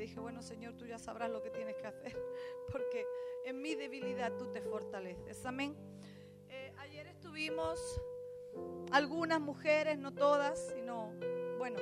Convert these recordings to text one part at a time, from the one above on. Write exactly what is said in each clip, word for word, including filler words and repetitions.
dije, bueno, Señor, tú ya sabrás lo que tienes que hacer, porque en mi debilidad tú te fortaleces. Amén. Eh, ayer estuvimos algunas mujeres, no todas, sino, bueno,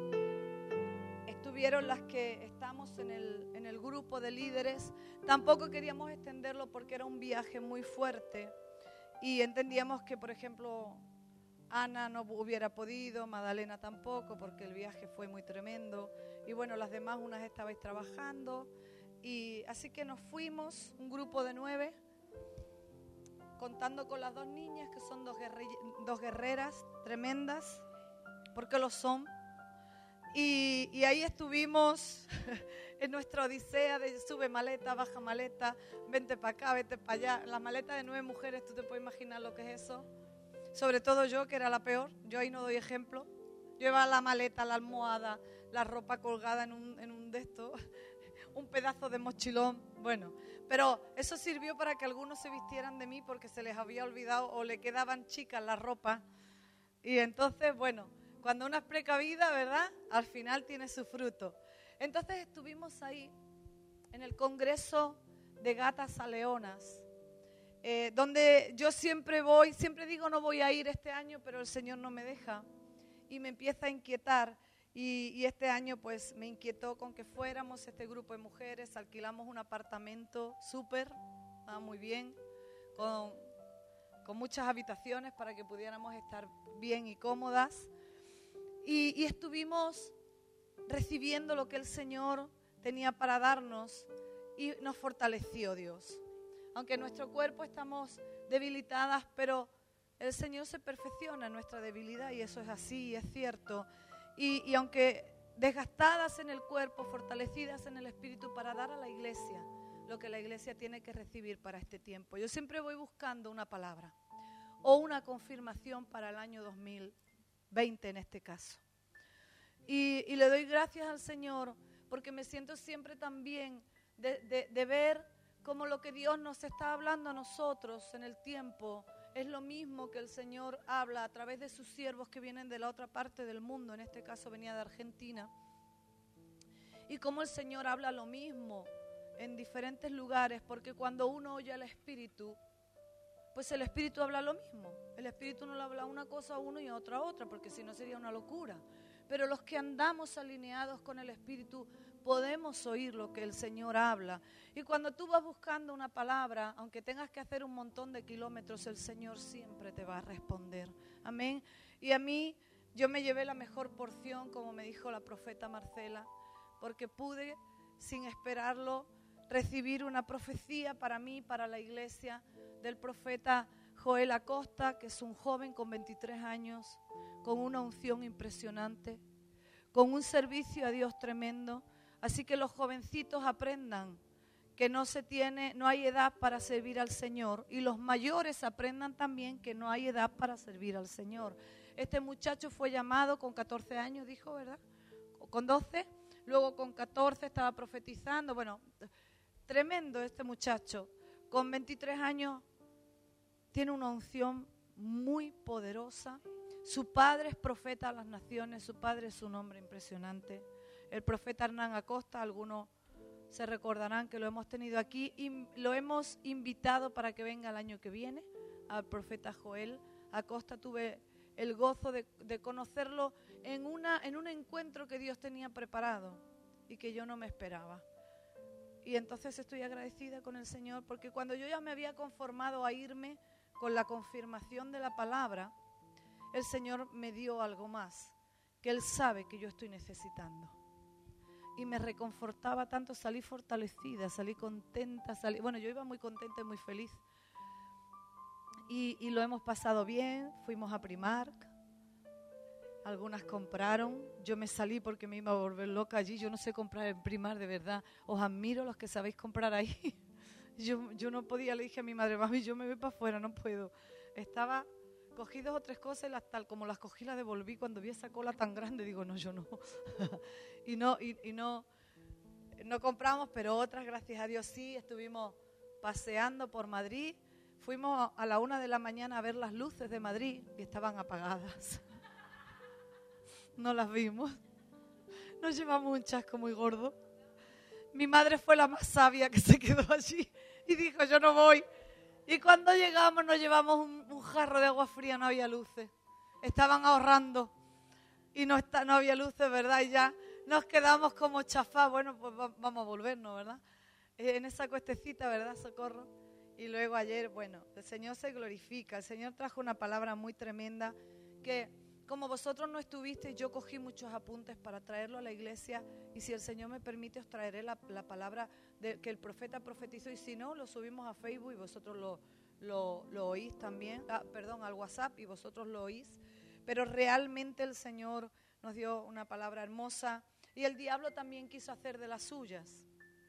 estuvieron las que estamos en el, en el grupo de líderes. Tampoco queríamos extenderlo porque era un viaje muy fuerte y entendíamos que, por ejemplo, Ana no hubiera podido, Magdalena tampoco, porque el viaje fue muy tremendo. Y bueno, las demás, unas estabais trabajando. Y así que nos fuimos, un grupo de nueve, contando con las dos niñas, que son dos, guerri- dos guerreras tremendas, porque lo son. Y, y ahí estuvimos en nuestra odisea de sube maleta, baja maleta, vente para acá, vente para allá. La maleta de nueve mujeres, ¿tú te puedes imaginar lo que es eso? Sobre todo yo, que era la peor. Yo ahí no doy ejemplo. Yo llevaba la maleta, la almohada, la ropa colgada en un, en un de estos, un pedazo de mochilón. Bueno, pero eso sirvió para que algunos se vistieran de mí porque se les había olvidado o le quedaban chicas la ropa. Y entonces, bueno, cuando una es precavida, ¿verdad? Al final tiene su fruto. Entonces estuvimos ahí en el Congreso de Gatas a Leonas. Eh, donde yo siempre voy, siempre digo no voy a ir este año, pero el Señor no me deja y me empieza a inquietar y, y este año pues me inquietó con que fuéramos este grupo de mujeres, alquilamos un apartamento súper, ah, muy bien, con, con muchas habitaciones para que pudiéramos estar bien y cómodas y, y estuvimos recibiendo lo que el Señor tenía para darnos y nos fortaleció Dios. Aunque en nuestro cuerpo estamos debilitadas, pero el Señor se perfecciona en nuestra debilidad y eso es así, es cierto. Y, y aunque desgastadas en el cuerpo, fortalecidas en el espíritu para dar a la iglesia lo que la iglesia tiene que recibir para este tiempo. Yo siempre voy buscando una palabra o una confirmación para el año dos mil veinte en este caso. Y, y le doy gracias al Señor porque me siento siempre tan bien de, de, de ver como lo que Dios nos está hablando a nosotros en el tiempo es lo mismo que el Señor habla a través de sus siervos que vienen de la otra parte del mundo, en este caso venía de Argentina, y como el Señor habla lo mismo en diferentes lugares, porque cuando uno oye al Espíritu, pues el Espíritu habla lo mismo. El Espíritu no le habla una cosa a uno y a otra a otra, porque si no sería una locura. Pero los que andamos alineados con el Espíritu podemos oír lo que el Señor habla. Y cuando tú vas buscando una palabra, aunque tengas que hacer un montón de kilómetros, el Señor siempre te va a responder. Amén. Y a mí, yo me llevé la mejor porción, como me dijo la profeta Marcela, porque pude, sin esperarlo, recibir una profecía para mí, para la iglesia, del profeta Joel Acosta, que es un joven con veintitrés años, con una unción impresionante, con un servicio a Dios tremendo. Así que los jovencitos aprendan que no se tiene, no hay edad para servir al Señor, y los mayores aprendan también que no hay edad para servir al Señor. Este muchacho fue llamado con catorce años, dijo, ¿verdad? Con doce, luego con catorce estaba profetizando. Bueno, tremendo este muchacho. Con veintitrés años tiene una unción muy poderosa. Su padre es profeta a las naciones, su padre es un hombre impresionante. El profeta Hernán Acosta, algunos se recordarán que lo hemos tenido aquí y lo hemos invitado para que venga el año que viene, al profeta Joel Acosta. Tuve el gozo de, de conocerlo en, una, en un encuentro que Dios tenía preparado y que yo no me esperaba. Y entonces estoy agradecida con el Señor porque cuando yo ya me había conformado a irme con la confirmación de la palabra, el Señor me dio algo más, que Él sabe que yo estoy necesitando. Y me reconfortaba tanto, salí fortalecida, salí contenta, salí, bueno, yo iba muy contenta y muy feliz. Y, y lo hemos pasado bien, fuimos a Primark, algunas compraron, yo me salí porque me iba a volver loca allí, yo no sé comprar en Primark, de verdad, os admiro los que sabéis comprar ahí. Yo, yo no podía, le dije a mi madre, mami, yo me voy para afuera, no puedo. Estaba, cogí dos o tres cosas y las, tal como las cogí las devolví. Cuando vi esa cola tan grande, digo, no, yo no. y no, y, y no, no compramos, pero otras, gracias a Dios, sí. Estuvimos paseando por Madrid. Fuimos a la una de la mañana a ver las luces de Madrid y estaban apagadas. No las vimos. Nos llevamos un chasco muy gordo. Mi madre fue la más sabia que se quedó allí y dijo, yo no voy. Y cuando llegamos nos llevamos un, un jarro de agua fría, no había luces. Estaban ahorrando y no, está, no había luces, ¿verdad? Y ya nos quedamos como chafá. Bueno, pues va, vamos a volvernos, ¿verdad? En esa cuestecita, ¿verdad, Socorro? Y luego ayer, bueno, el Señor se glorifica. El Señor trajo una palabra muy tremenda que, como vosotros no estuvisteis, yo cogí muchos apuntes para traerlo a la iglesia. Y si el Señor me permite, os traeré la, la palabra de, que el profeta profetizó. Y si no, lo subimos a Facebook y vosotros lo, lo, lo oís también. Ah, perdón, al WhatsApp y vosotros lo oís. Pero realmente el Señor nos dio una palabra hermosa. Y el diablo también quiso hacer de las suyas.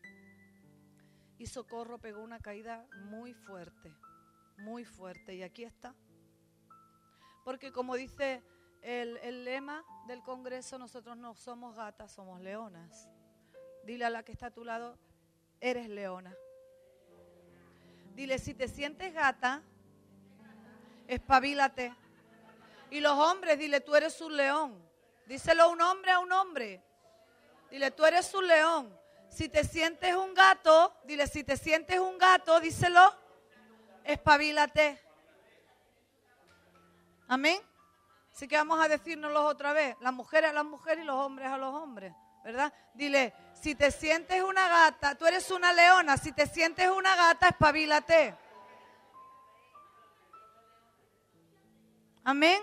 Y Socorro pegó una caída muy fuerte, muy fuerte. Y aquí está. Porque como dice el, el lema del Congreso, nosotros no somos gatas, somos leonas. Dile a la que está a tu lado, eres leona. Dile, si te sientes gata, espabilate. Y los hombres, dile, tú eres un león. Díselo a un hombre a un hombre. Dile, tú eres un león. Si te sientes un gato, dile, si te sientes un gato, díselo, espabilate. Amén. Así que vamos a decírnoslo otra vez, las mujeres a las mujeres y los hombres a los hombres, ¿verdad? Dile, si te sientes una gata, tú eres una leona, si te sientes una gata, espabilate. Amén.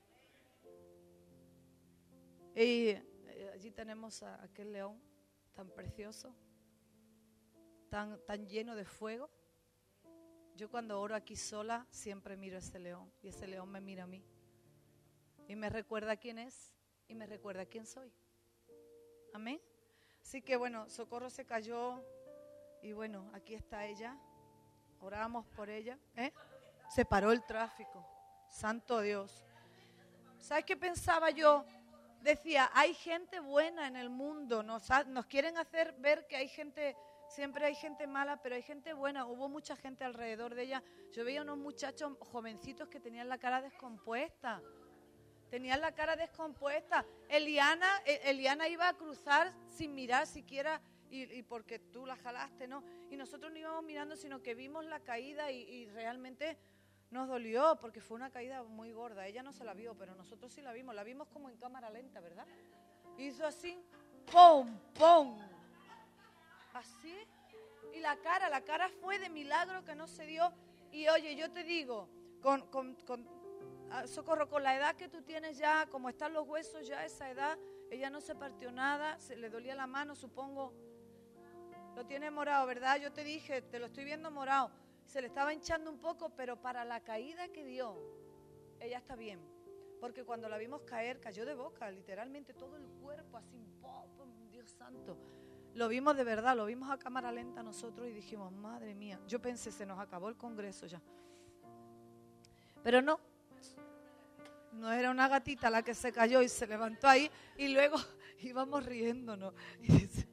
Y allí tenemos a aquel león tan precioso, tan, tan lleno de fuego. Yo cuando oro aquí sola siempre miro a ese león y ese león me mira a mí. Y me recuerda quién es y me recuerda quién soy. Amén. Así que bueno, Socorro se cayó y bueno, aquí está ella. Oramos por ella. ¿Eh? Se paró el tráfico. Santo Dios. ¿Sabes qué pensaba yo? Decía, hay gente buena en el mundo. Nos, ha, nos quieren hacer ver que hay gente, siempre hay gente mala, pero hay gente buena. Hubo mucha gente alrededor de ella. Yo veía unos muchachos jovencitos que tenían la cara descompuesta. Tenían la cara descompuesta. Eliana, Eliana iba a cruzar sin mirar siquiera, y, y porque tú la jalaste, ¿no? Y nosotros no íbamos mirando, sino que vimos la caída y, y realmente nos dolió, porque fue una caída muy gorda. Ella no se la vio, pero nosotros sí la vimos. La vimos como en cámara lenta, ¿verdad? Hizo así, ¡pum, pum! Así. Y la cara, la cara fue de milagro que no se dio. Y oye, yo te digo, con... con, con Socorro, con la edad que tú tienes ya, como están los huesos ya a esa edad, ella no se partió nada, se le dolía la mano, supongo. Lo tiene morado, ¿verdad? Yo te dije, te lo estoy viendo morado. Se le estaba hinchando un poco, pero para la caída que dio, ella está bien. Porque cuando la vimos caer, cayó de boca, literalmente todo el cuerpo así, ¡pum, pum! Dios santo. Lo vimos de verdad, lo vimos a cámara lenta nosotros y dijimos, madre mía. Yo pensé, se nos acabó el congreso ya. Pero no. No era una gatita la que se cayó y se levantó ahí y luego íbamos riéndonos. Y, dice,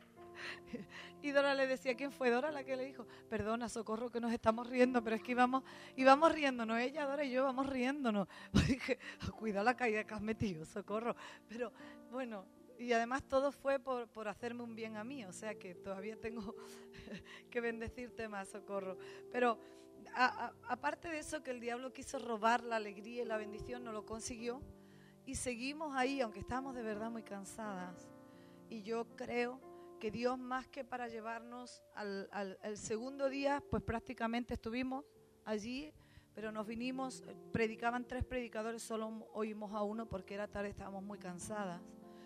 y Dora le decía, ¿quién fue Dora la que le dijo? Perdona, Socorro, que nos estamos riendo, pero es que íbamos, íbamos riéndonos, ella, Dora y yo íbamos riéndonos. Dije, cuidado la caída que has metido, Socorro. Pero bueno, y además todo fue por, por hacerme un bien a mí, o sea que todavía tengo que bendecirte más, Socorro. Pero... A, a, aparte de eso, que el diablo quiso robar la alegría y la bendición, no lo consiguió y seguimos ahí, aunque estábamos de verdad muy cansadas. Y yo creo que Dios, más que para llevarnos al, al, al segundo día, pues prácticamente estuvimos allí, pero nos vinimos, predicaban tres predicadores, solo oímos a uno porque era tarde, estábamos muy cansadas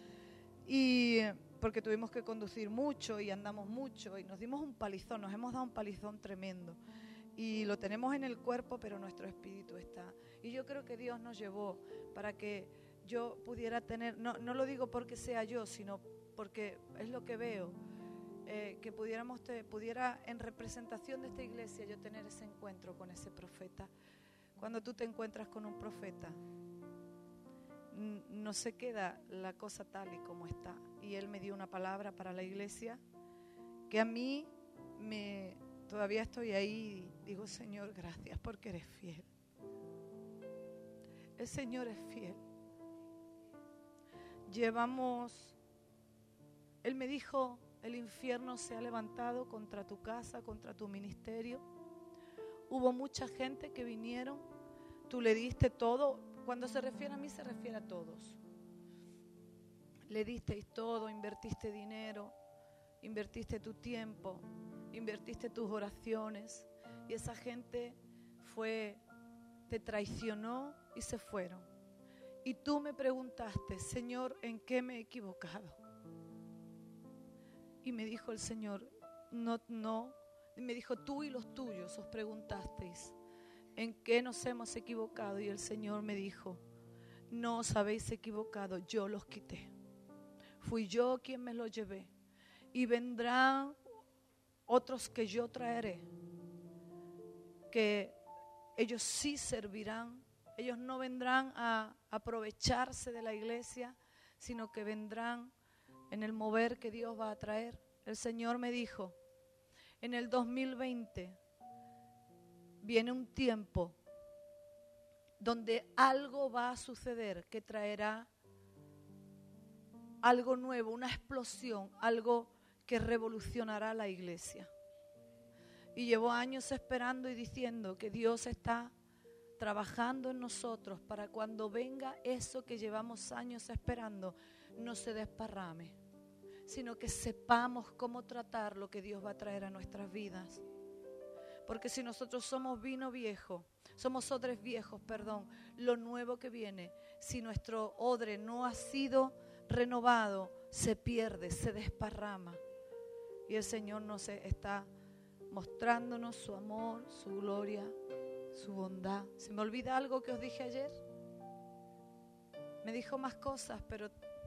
y porque tuvimos que conducir mucho y andamos mucho y nos dimos un palizón, nos hemos dado un palizón tremendo. Y lo tenemos en el cuerpo, pero nuestro espíritu está. Y yo creo que Dios nos llevó para que yo pudiera tener, no, no lo digo porque sea yo, sino porque es lo que veo, eh, que pudiéramos te, pudiera en representación de esta iglesia yo tener ese encuentro con ese profeta. Cuando tú te encuentras con un profeta, n- no se queda la cosa tal y como está. Y él me dio una palabra para la iglesia que a mí me... Todavía estoy ahí y digo, Señor, gracias porque eres fiel. El Señor es fiel. Llevamos, Él me dijo, el infierno se ha levantado contra tu casa, contra tu ministerio. Hubo mucha gente que vinieron, tú le diste todo. Cuando se refiere a mí, se refiere a todos. Le disteis todo, invertiste dinero, invertiste tu tiempo, invertiste tus oraciones, y esa gente fue, te traicionó y se fueron. Y tú me preguntaste, Señor, ¿en qué me he equivocado? Y me dijo el Señor, no, no, y me dijo, tú y los tuyos os preguntasteis, ¿en qué nos hemos equivocado? Y el Señor me dijo, no os habéis equivocado, yo los quité. Fui yo quien me los llevé. Y vendrán otros que yo traeré, que ellos sí servirán. Ellos no vendrán a aprovecharse de la iglesia, sino que vendrán en el mover que Dios va a traer. El Señor me dijo, en el dos mil veinte viene un tiempo donde algo va a suceder que traerá algo nuevo, una explosión, algo que revolucionará la iglesia. Y llevo años esperando y diciendo que Dios está trabajando en nosotros para cuando venga eso que llevamos años esperando, no se desparrame, sino que sepamos cómo tratar lo que Dios va a traer a nuestras vidas. Porque si nosotros somos vino viejo, somos odres viejos, perdón, lo nuevo que viene, si nuestro odre no ha sido renovado, se pierde, se desparrama. Y el Señor nos está mostrándonos su amor, su gloria, su bondad. ¿Se me olvida algo que os dije ayer? Me dijo más cosas, pero,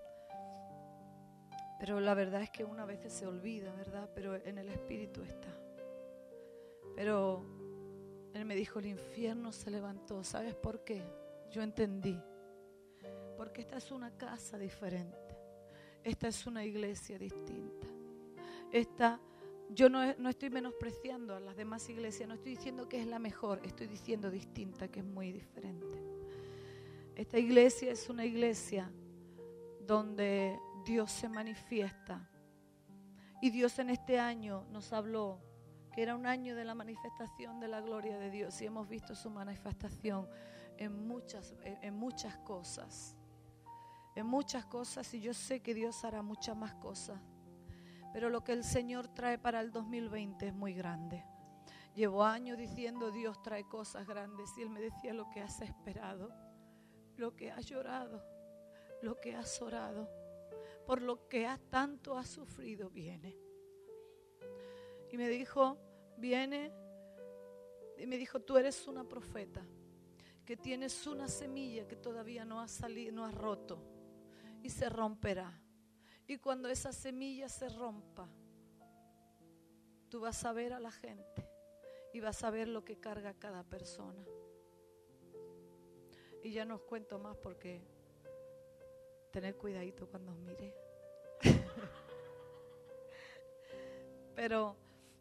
pero la verdad es que una vez se olvida, ¿verdad? Pero en el Espíritu está. Pero Él me dijo, el infierno se levantó. ¿Sabes por qué? Yo entendí. Porque esta es una casa diferente. Esta es una iglesia distinta. Esta, yo no, no estoy menospreciando a las demás iglesias. No estoy diciendo que es la mejor. Estoy diciendo distinta, que es muy diferente. Esta iglesia es una iglesia donde Dios se manifiesta. Y Dios en este año nos habló que era un año de la manifestación de la gloria de Dios. Y hemos visto su manifestación en muchas, en muchas cosas. En muchas cosas, y yo sé que Dios hará muchas más cosas. Pero lo que el Señor trae para el dos mil veinte es muy grande. Llevo años diciendo, Dios trae cosas grandes. Y Él me decía, lo que has esperado, lo que has llorado, lo que has orado, por lo que has, tanto has sufrido, viene. Y me dijo, viene, y me dijo, tú eres una profeta, que tienes una semilla que todavía no ha salido, no ha roto, y se romperá. Y cuando esa semilla se rompa, tú vas a ver a la gente y vas a ver lo que carga cada persona. Y ya no os cuento más porque tened cuidadito cuando os mire. Pero,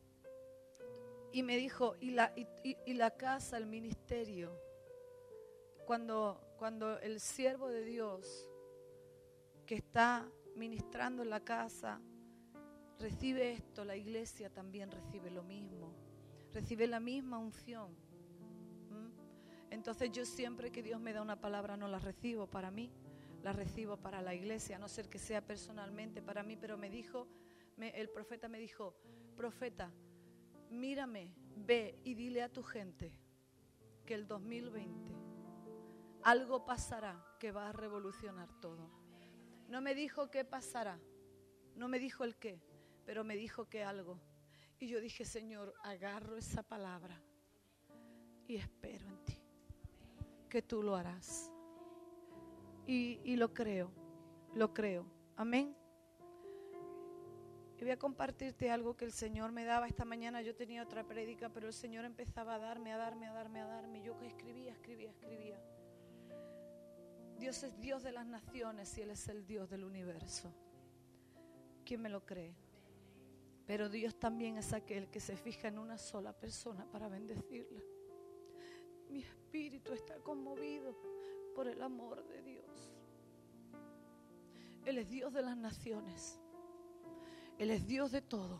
y me dijo, y la, y, y, y la casa, el ministerio, cuando, cuando el siervo de Dios que está ministrando en la casa recibe esto, la iglesia también recibe lo mismo, recibe la misma unción. ¿Mm? Entonces yo siempre que Dios me da una palabra no la recibo para mí, la recibo para la iglesia, a no ser que sea personalmente para mí. Pero me dijo, me, el profeta me dijo, profeta, mírame, ve y dile a tu gente que el dos mil veinte algo pasará que va a revolucionar todo. No me dijo qué pasará, no me dijo el qué, pero me dijo que algo. Y yo dije, Señor, agarro esa palabra y espero en ti, que tú lo harás. Y, y lo creo, lo creo. Amén. Y voy a compartirte algo que el Señor me daba esta mañana. Yo tenía otra prédica, pero el Señor empezaba a darme, a darme, a darme, a darme. Yo que escribía, escribía, escribía. Dios es Dios de las naciones y Él es el Dios del universo. ¿Quién me lo cree? Pero Dios también es aquel que se fija en una sola persona para bendecirla. Mi espíritu está conmovido por el amor de Dios. Él es Dios de las naciones. Él es Dios de todo.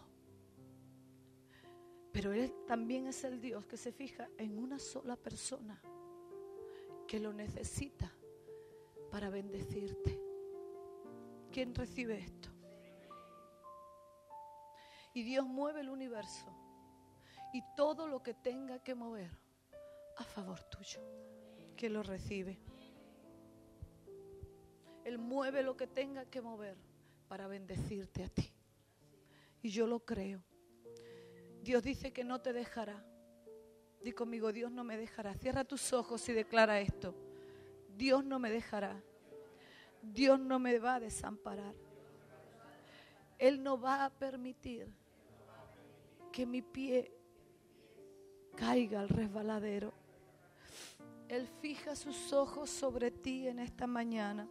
Pero Él también es el Dios que se fija en una sola persona que lo necesita para bendecirte. ¿Quién recibe esto? Y Dios mueve el universo y todo lo que tenga que mover a favor tuyo, que lo recibe. Él mueve lo que tenga que mover para bendecirte a ti. Y yo lo creo. Dios dice que no te dejará. Di conmigo, Dios no me dejará. Cierra tus ojos y declara esto. Dios no me dejará. Dios no me va a desamparar. Él no va a permitir que mi pie caiga al resbaladero. Él fija sus ojos sobre ti en esta mañana.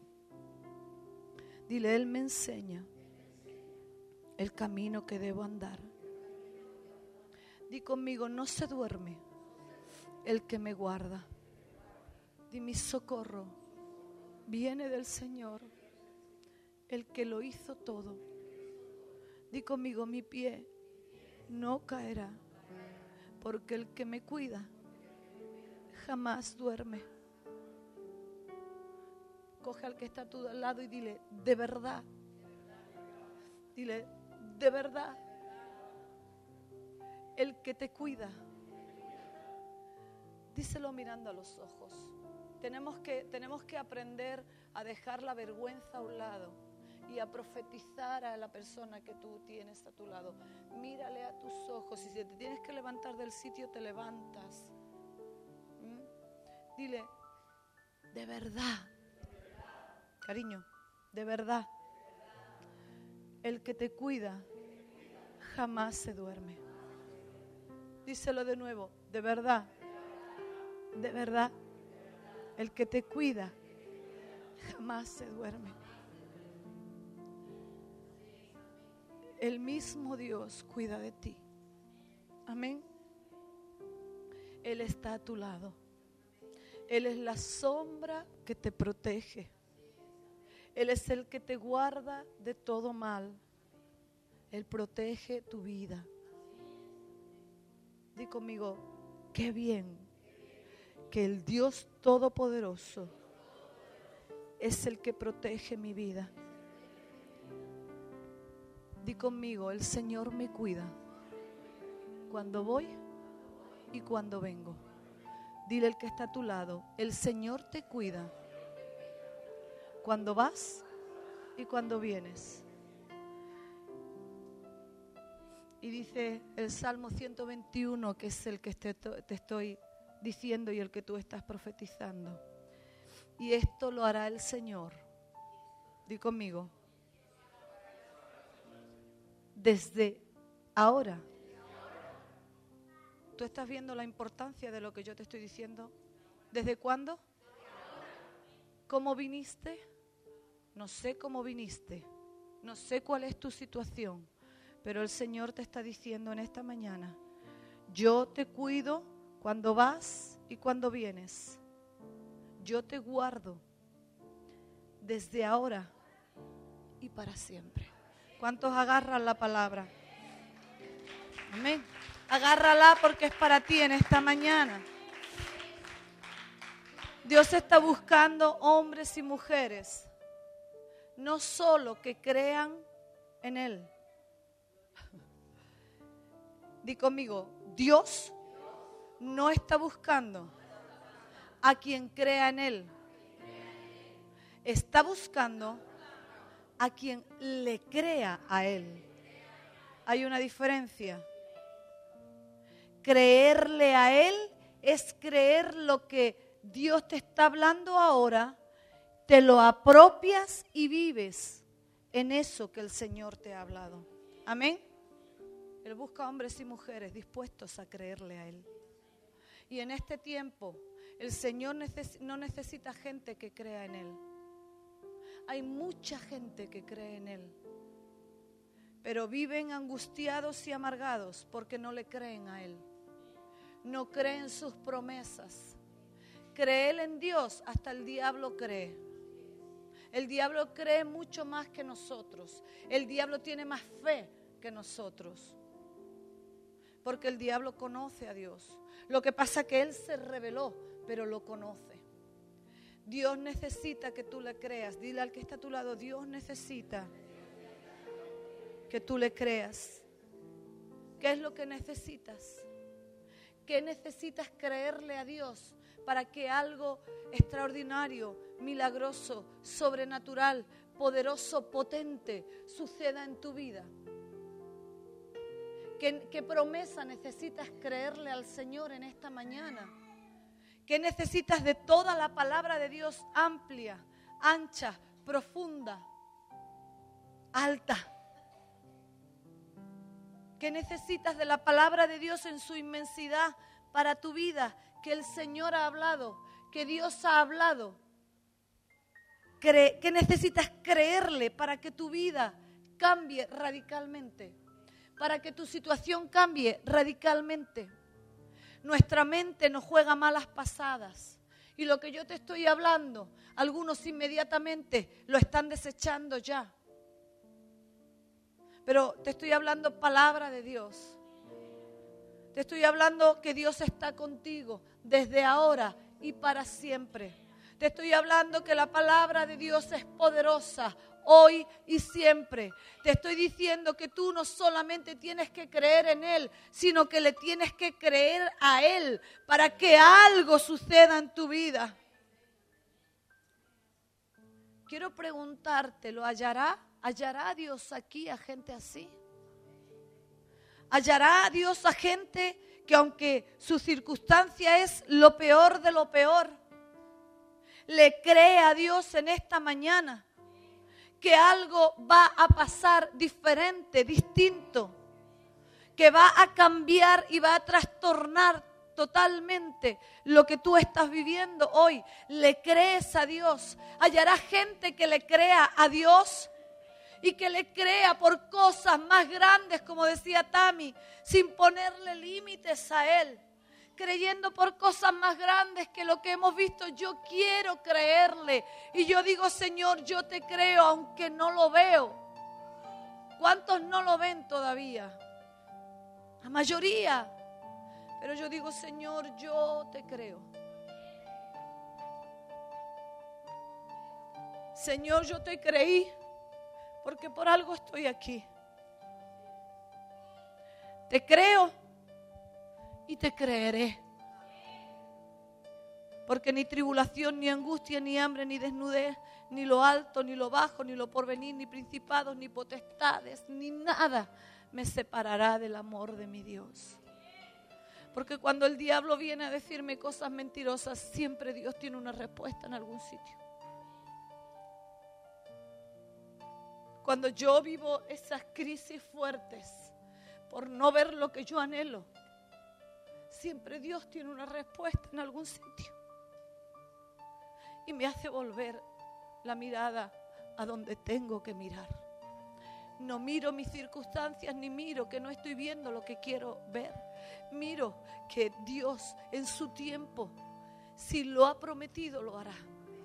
Dile, Él me enseña el camino que debo andar. Di conmigo, no se duerme el que me guarda. Di, mi socorro viene del Señor, el que lo hizo todo. Di conmigo, mi pie no caerá, porque el que me cuida jamás duerme. Coge al que está a tu lado y dile, de verdad. Dile, de verdad. El que te cuida. Díselo mirando a los ojos. Tenemos que, tenemos que aprender a dejar la vergüenza a un lado y a profetizar a la persona que tú tienes a tu lado. Mírale a tus ojos y si te tienes que levantar del sitio, te levantas. ¿Mm? Dile, de verdad, cariño, de verdad, el que te cuida jamás se duerme. Díselo de nuevo, de verdad, de verdad, el que te cuida jamás se duerme. El mismo Dios cuida de ti. Amén. Él está a tu lado. Él es la sombra que te protege. Él es el que te guarda de todo mal. Él protege tu vida. Di conmigo, qué bien que el Dios Todopoderoso es el que protege mi vida. Di conmigo, el Señor me cuida cuando voy y cuando vengo. Dile al que está a tu lado, el Señor te cuida cuando vas y cuando vienes. Y dice el Salmo ciento veintiuno, que es el que te, te estoy diciendo y el que tú estás profetizando. Y esto lo hará el Señor. Di conmigo. Desde ahora. ¿Tú estás viendo la importancia de lo que yo te estoy diciendo? ¿Desde cuándo? ¿Cómo viniste? No sé cómo viniste. No sé cuál es tu situación. Pero el Señor te está diciendo en esta mañana, yo te cuido cuando vas y cuando vienes. Yo te guardo desde ahora y para siempre. ¿Cuántos agarran la palabra? Amén. Agárrala porque es para ti en esta mañana. Dios está buscando hombres y mujeres, no solo que crean en Él. Di conmigo, Dios no está buscando a quien crea en Él. Está buscando a quien le crea a Él. Hay una diferencia. Creerle a Él es creer lo que Dios te está hablando ahora, te lo apropias y vives en eso que el Señor te ha hablado. Amén. Él busca hombres y mujeres dispuestos a creerle a Él. Y en este tiempo, el Señor neces- no necesita gente que crea en Él. Hay mucha gente que cree en Él, pero viven angustiados y amargados porque no le creen a Él. No creen sus promesas. Creer en Dios, hasta el diablo cree. El diablo cree mucho más que nosotros. El diablo tiene más fe que nosotros. Porque el diablo conoce a Dios. Lo que pasa es que Él se reveló, pero lo conoce. Dios necesita que tú le creas. Dile al que está a tu lado, Dios necesita que tú le creas. ¿Qué es lo que necesitas? ¿Qué necesitas creerle a Dios para que algo extraordinario, milagroso, sobrenatural, poderoso, potente suceda en tu vida? ¿Qué, qué promesa necesitas creerle al Señor en esta mañana? ¿Qué necesitas de toda la palabra de Dios amplia, ancha, profunda, alta? ¿Qué necesitas de la palabra de Dios en su inmensidad para tu vida? Que el Señor ha hablado, que Dios ha hablado. ¿Qué necesitas creerle para que tu vida cambie radicalmente? Para que tu situación cambie radicalmente. Nuestra mente nos juega malas pasadas. Y lo que yo te estoy hablando, algunos inmediatamente lo están desechando ya. Pero te estoy hablando palabra de Dios. Te estoy hablando que Dios está contigo desde ahora y para siempre. Te estoy hablando que la palabra de Dios es poderosa hoy y siempre. Te estoy diciendo que tú no solamente tienes que creer en Él, sino que le tienes que creer a Él para que algo suceda en tu vida. Quiero preguntarte, ¿lo hallará? ¿Hallará Dios aquí a gente así? ¿Hallará Dios a gente que aunque su circunstancia es lo peor de lo peor, le cree a Dios en esta mañana que algo va a pasar diferente, distinto, que va a cambiar y va a trastornar totalmente lo que tú estás viviendo hoy? ¿Le crees a Dios? ¿Hallará gente que le crea a Dios? Y que le crea por cosas más grandes, como decía Tami, sin ponerle límites a Él. Creyendo por cosas más grandes que lo que hemos visto. Yo quiero creerle. Y yo digo, Señor, yo te creo aunque no lo veo. ¿Cuántos no lo ven todavía? La mayoría. Pero yo digo, Señor, yo te creo. Señor, yo te creí. Porque por algo estoy aquí. Te creo y te creeré. Porque ni tribulación, ni angustia, ni hambre, ni desnudez, ni lo alto, ni lo bajo, ni lo porvenir, ni principados, ni potestades, ni nada me separará del amor de mi Dios. Porque cuando el diablo viene a decirme cosas mentirosas, siempre Dios tiene una respuesta en algún sitio. Cuando yo vivo esas crisis fuertes por no ver lo que yo anhelo, siempre Dios tiene una respuesta en algún sitio. Y me hace volver la mirada a donde tengo que mirar. No miro mis circunstancias ni miro que no estoy viendo lo que quiero ver. Miro que Dios en su tiempo, si lo ha prometido, lo hará.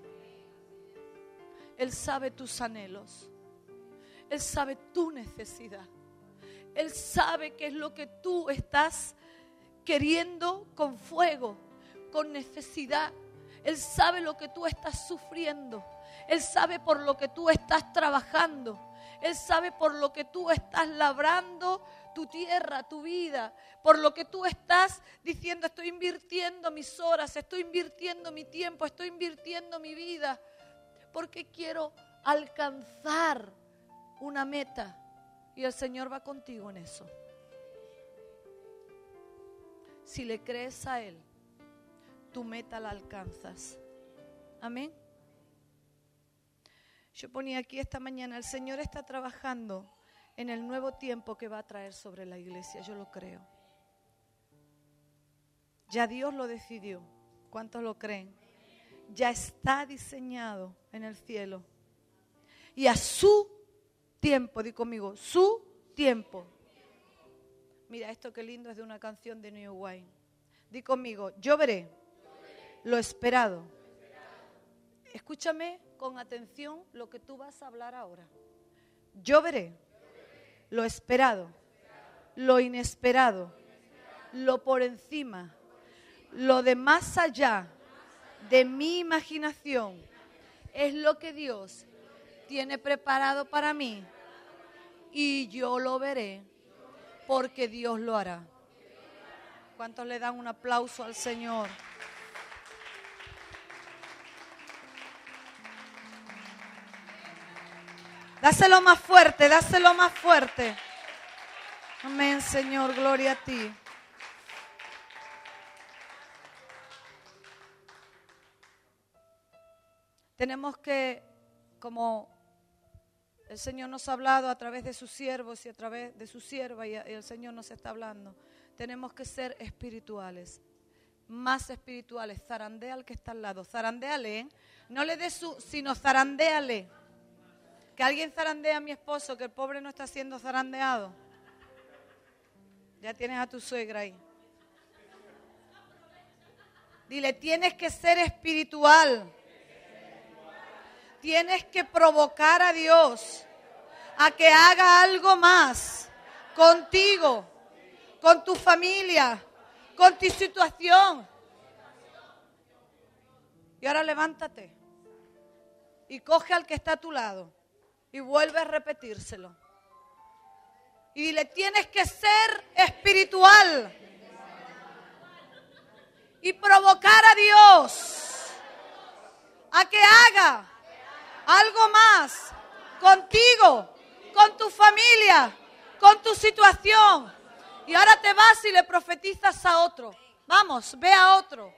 Él sabe tus anhelos. Él sabe tu necesidad. Él sabe qué es lo que tú estás queriendo con fuego, con necesidad. Él sabe lo que tú estás sufriendo. Él sabe por lo que tú estás trabajando. Él sabe por lo que tú estás labrando tu tierra, tu vida. Por lo que tú estás diciendo, estoy invirtiendo mis horas, estoy invirtiendo mi tiempo, estoy invirtiendo mi vida. Porque quiero alcanzar una meta y el Señor va contigo en eso. Si le crees a Él, tu meta la alcanzas. Amén. Yo ponía aquí esta mañana, el Señor está trabajando en el nuevo tiempo que va a traer sobre la iglesia. Yo lo creo. Ya Dios lo decidió. ¿Cuántos lo creen? Ya está diseñado en el cielo. Y a su tiempo, di conmigo, su tiempo. Mira, esto qué lindo, es de una canción de New Wine. Di conmigo, yo veré lo esperado escúchame con atención lo que tú vas a hablar ahora. Yo veré lo esperado, lo inesperado, lo por encima, lo de más allá de mi imaginación. Es lo que Dios tiene preparado para mí y yo lo veré porque Dios lo hará. ¿Cuántos le dan un aplauso al Señor? Dáselo más fuerte, dáselo más fuerte. Amén, Señor, gloria a ti. Tenemos que, como el Señor nos ha hablado a través de sus siervos y a través de su sierva, y el Señor nos está hablando, tenemos que ser espirituales, más espirituales. Zarandea al que está al lado, zarandéale, ¿eh? No le des su, sino zarandéale. Que alguien zarandea a mi esposo, que el pobre no está siendo zarandeado. Ya tienes a tu suegra ahí. Dile, tienes que ser espiritual. Tienes que provocar a Dios a que haga algo más contigo, con tu familia, con tu situación. Y ahora levántate y coge al que está a tu lado y vuelve a repetírselo. Y dile, tienes que ser espiritual y provocar a Dios a que haga algo más contigo, con tu familia, con tu situación. Y ahora te vas y le profetizas a otro. Vamos, ve a otro.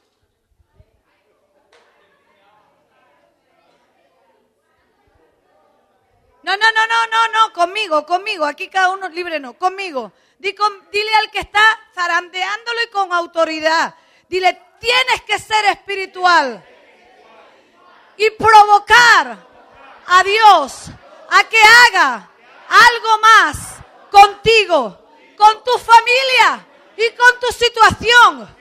No, no, no, no, no, no, conmigo, conmigo. Aquí cada uno es libre, no, conmigo. Dile, dile al que está zarandeándolo y con autoridad. Dile, tienes que ser espiritual. Y provocar a Dios a que haga algo más contigo, con tu familia y con tu situación.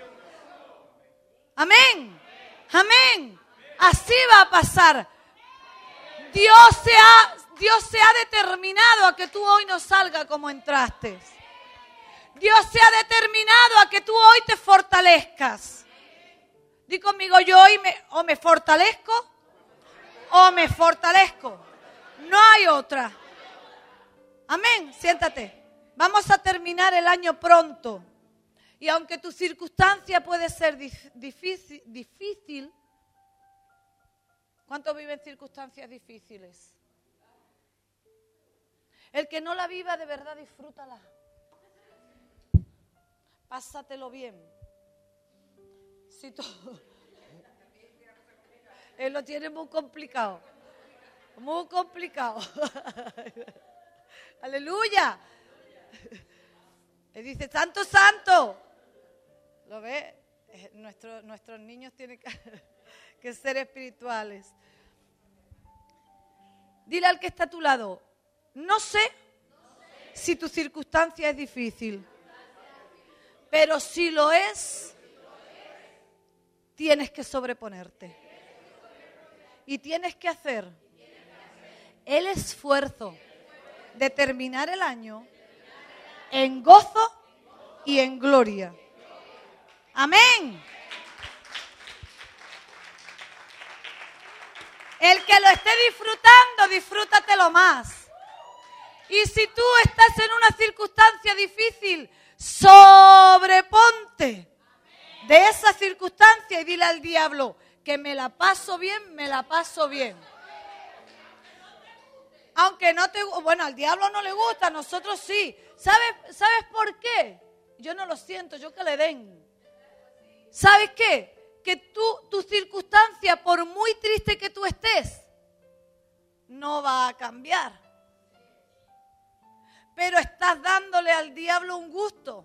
Amén, amén. Así va a pasar. Dios se ha, Dios se ha determinado a que tú hoy no salgas como entraste. Dios se ha determinado a que tú hoy te fortalezcas. Di conmigo, yo hoy me, o me fortalezco o me fortalezco. No hay otra. Amén, siéntate. Vamos a terminar el año pronto. Y aunque tu circunstancia puede ser difícil, difícil, ¿cuántos viven circunstancias difíciles? El que no la viva de verdad, disfrútala. Pásatelo bien. Si todo... Él lo tiene muy complicado. Muy complicado. Aleluya. Él dice, santo, santo. ¿Lo ve? Nuestro, nuestros niños tienen que, que ser espirituales. Dile al que está a tu lado, no sé si tu circunstancia es difícil, pero si lo es, tienes que sobreponerte. Y tienes que hacer el esfuerzo de terminar el año en gozo y en gloria. Amén. El que lo esté disfrutando, disfrútatelo más. Y si tú estás en una circunstancia difícil, sobreponte de esa circunstancia y dile al diablo que me la paso bien, me la paso bien. Aunque no te, bueno, al diablo no le gusta, a nosotros sí. ¿Sabes, ¿Sabes por qué? Yo no lo siento, yo que le den. ¿Sabes qué? Que tú, tu circunstancia, por muy triste que tú estés, no va a cambiar. Pero estás dándole al diablo un gusto.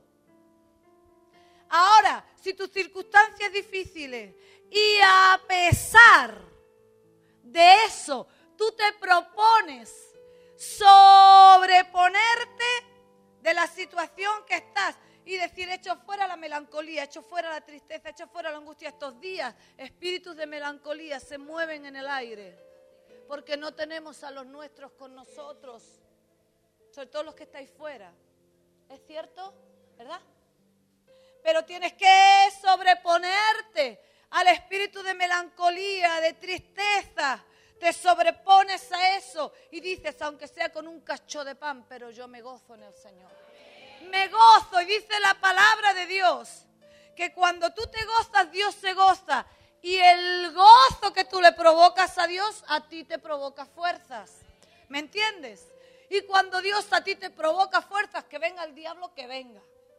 Ahora, si tus circunstancias difíciles y a pesar de eso, tú te propones sobreponerte de la situación que estás y decir, echo fuera la melancolía, echo fuera la tristeza, echo fuera la angustia. Estos días, espíritus de melancolía se mueven en el aire, porque no tenemos a los nuestros con nosotros, sobre todo los que estáis fuera. ¿Es cierto? ¿Verdad? Pero tienes que sobreponerte al espíritu de melancolía, de tristeza. Te sobrepones a eso y dices, aunque sea con un cacho de pan, pero yo me gozo en el Señor. Me gozo, y dice la palabra de Dios, que cuando tú te gozas, Dios se goza. Y el gozo que tú le provocas a Dios, a ti te provoca fuerzas. ¿Me entiendes? Y cuando Dios a ti te provoca fuerzas, que venga el diablo, que venga.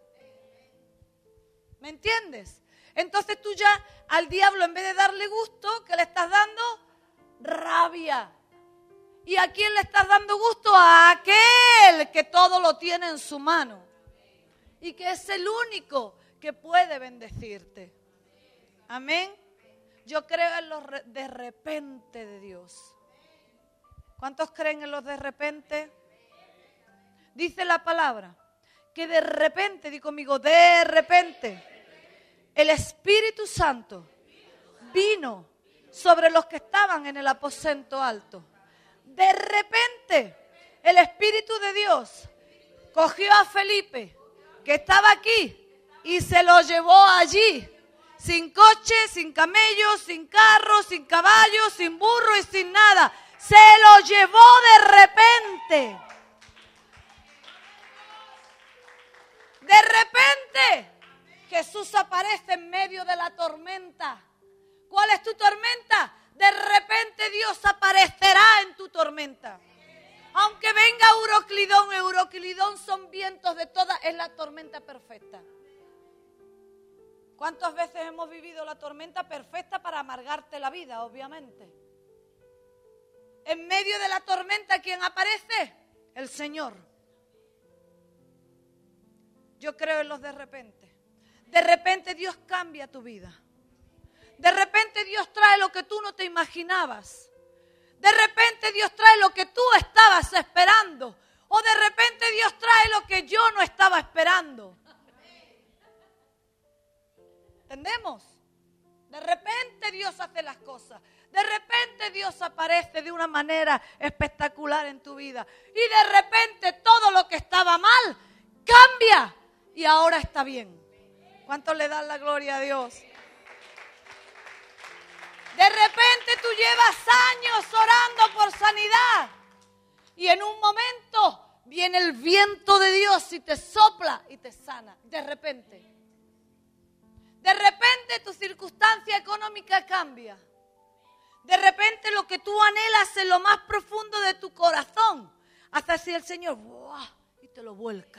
¿Me entiendes? Entonces tú ya al diablo, en vez de darle gusto, ¿qué le estás dando? Rabia. ¿Y a quién le estás dando gusto? A aquel que todo lo tiene en su mano y que es el único que puede bendecirte. Amén. Yo creo en los de repente de Dios. ¿Cuántos creen en los de repente? Dice la palabra que de repente, di conmigo, de repente, el Espíritu Santo vino sobre los que estaban en el aposento alto. De repente, el Espíritu de Dios cogió a Felipe, que estaba aquí, y se lo llevó allí, sin coche, sin camello, sin carro, sin caballo, sin burro y sin nada. Se lo llevó de repente. De repente, Jesús aparece en medio de la tormenta. ¿Cuál es tu tormenta? De repente Dios aparecerá en tu tormenta. Aunque venga Euroclidón, Euroclidón son vientos de toda, es la tormenta perfecta. ¿Cuántas veces hemos vivido la tormenta perfecta para amargarte la vida, obviamente? En medio de la tormenta, ¿quién aparece? El Señor. Yo creo en los de repente. De repente Dios cambia tu vida. De repente Dios trae lo que tú no te imaginabas. De repente Dios trae lo que tú estabas esperando. O de repente Dios trae lo que yo no estaba esperando. ¿Entendemos? De repente Dios hace las cosas. De repente Dios aparece de una manera espectacular en tu vida. Y de repente todo lo que estaba mal cambia y ahora está bien. ¿Cuántos le dan la gloria a Dios? De repente tú llevas años orando por sanidad y en un momento viene el viento de Dios y te sopla y te sana. De repente. De repente tu circunstancia económica cambia. De repente lo que tú anhelas en lo más profundo de tu corazón, hace así el Señor, ¡buah!, y te lo vuelca.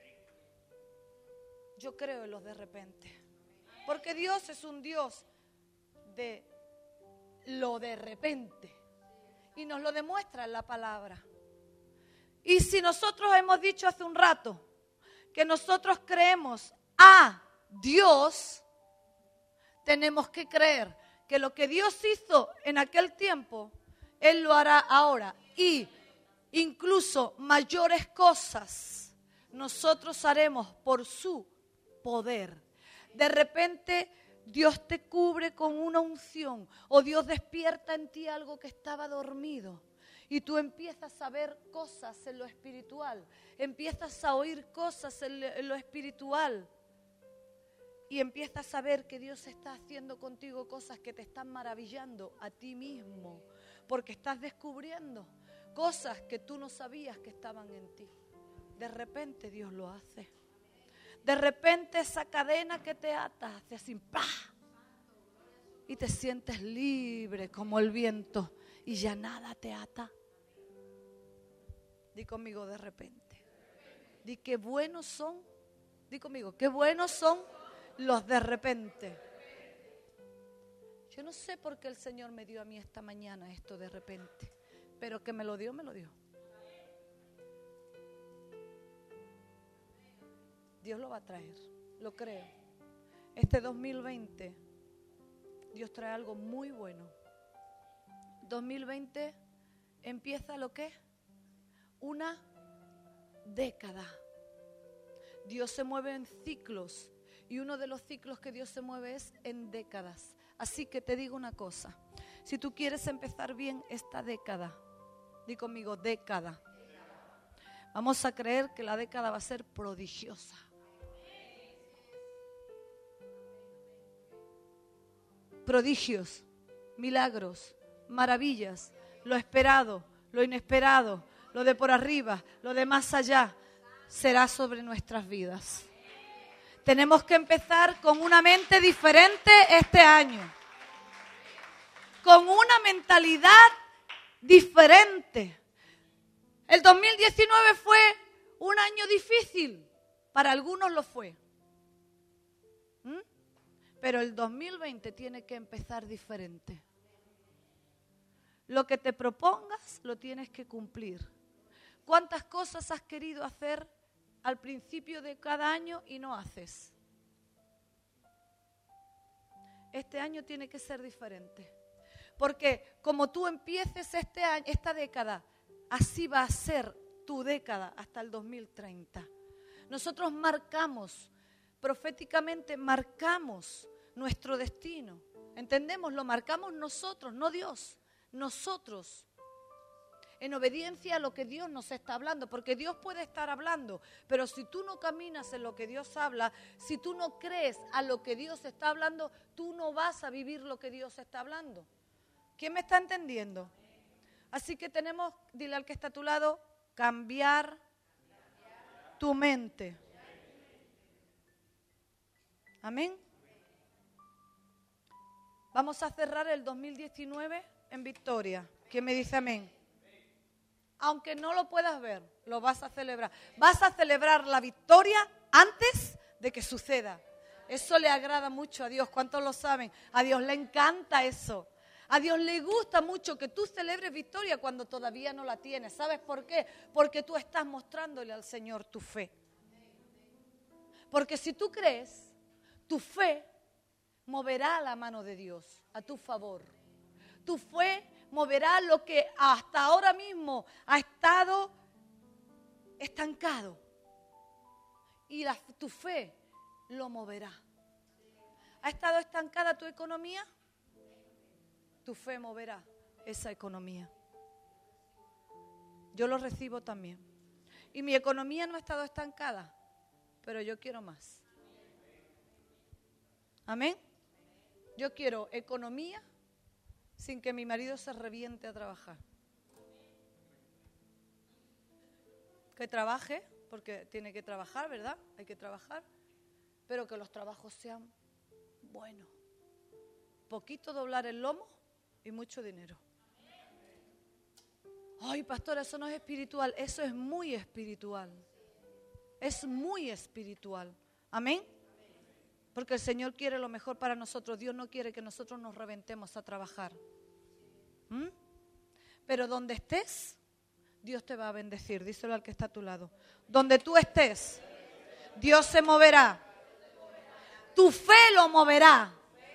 Yo creo en los de repente. Porque Dios es un Dios de lo de repente. Y nos lo demuestra en la palabra. Y si nosotros hemos dicho hace un rato que nosotros creemos a Dios, tenemos que creer que lo que Dios hizo en aquel tiempo, Él lo hará ahora. Y incluso mayores cosas nosotros haremos por su poder. De repente Dios te cubre con una unción o Dios despierta en ti algo que estaba dormido y tú empiezas a ver cosas en lo espiritual, empiezas a oír cosas en lo espiritual y empiezas a ver que Dios está haciendo contigo cosas que te están maravillando a ti mismo, porque estás descubriendo cosas que tú no sabías que estaban en ti. De repente Dios lo hace. De repente esa cadena que te ata hace así, ¡pah!, y te sientes libre como el viento y ya nada te ata. Di conmigo, de repente. Di qué buenos son. Di conmigo, qué buenos son los de repente. Yo no sé por qué el Señor me dio a mí esta mañana esto de repente, pero que me lo dio, me lo dio. Dios lo va a traer, lo creo. Este dos mil veinte, Dios trae algo muy bueno. dos mil veinte empieza lo que es una década. Dios se mueve en ciclos y uno de los ciclos que Dios se mueve es en décadas. Así que te digo una cosa, si tú quieres empezar bien esta década, di conmigo, década. Vamos a creer que la década va a ser prodigiosa. Prodigios, milagros, maravillas, lo esperado, lo inesperado, lo de por arriba, lo de más allá, será sobre nuestras vidas. Tenemos que empezar con una mente diferente este año, con una mentalidad diferente. El dos mil diecinueve fue un año difícil, para algunos lo fue. ¿Mm? Pero el dos mil veinte tiene que empezar diferente. Lo que te propongas lo tienes que cumplir. ¿Cuántas cosas has querido hacer al principio de cada año y no haces? Este año tiene que ser diferente. Porque como tú empieces este año, esta década, así va a ser tu década hasta el dos mil treinta. Nosotros marcamos, proféticamente marcamos nuestro destino. ¿Entendemos? Lo marcamos nosotros, no Dios. Nosotros. En obediencia a lo que Dios nos está hablando, porque Dios puede estar hablando, pero si tú no caminas en lo que Dios habla, si tú no crees a lo que Dios está hablando, tú no vas a vivir lo que Dios está hablando. ¿Quién me está entendiendo? Así que tenemos, dile al que está a tu lado, cambiar tu mente. Amén. Vamos a cerrar el dos mil diecinueve en victoria. ¿Quién me dice amén? Aunque no lo puedas ver, lo vas a celebrar. Vas a celebrar la victoria antes de que suceda. Eso le agrada mucho a Dios. ¿Cuántos lo saben? A Dios le encanta eso. A Dios le gusta mucho que tú celebres victoria cuando todavía no la tienes. ¿Sabes por qué? Porque tú estás mostrándole al Señor tu fe. Porque si tú crees, tu fe moverá la mano de Dios a tu favor. Tu fe moverá lo que hasta ahora mismo ha estado estancado. Y la, tu fe lo moverá. ¿Ha estado estancada tu economía? Tu fe moverá esa economía. Yo lo recibo también. Y mi economía no ha estado estancada, pero yo quiero más. Amén. Yo quiero economía sin que mi marido se reviente a trabajar. Que trabaje, porque tiene que trabajar, ¿verdad? Hay que trabajar, pero que los trabajos sean buenos. Poquito doblar el lomo y mucho dinero. Ay, pastora, eso no es espiritual. Eso es muy espiritual. Es muy espiritual. Amén. Porque el Señor quiere lo mejor para nosotros. Dios no quiere que nosotros nos reventemos a trabajar. ¿Mm? Pero donde estés, Dios te va a bendecir. Díselo al que está a tu lado. Donde tú estés, Dios se moverá. Tu fe lo moverá.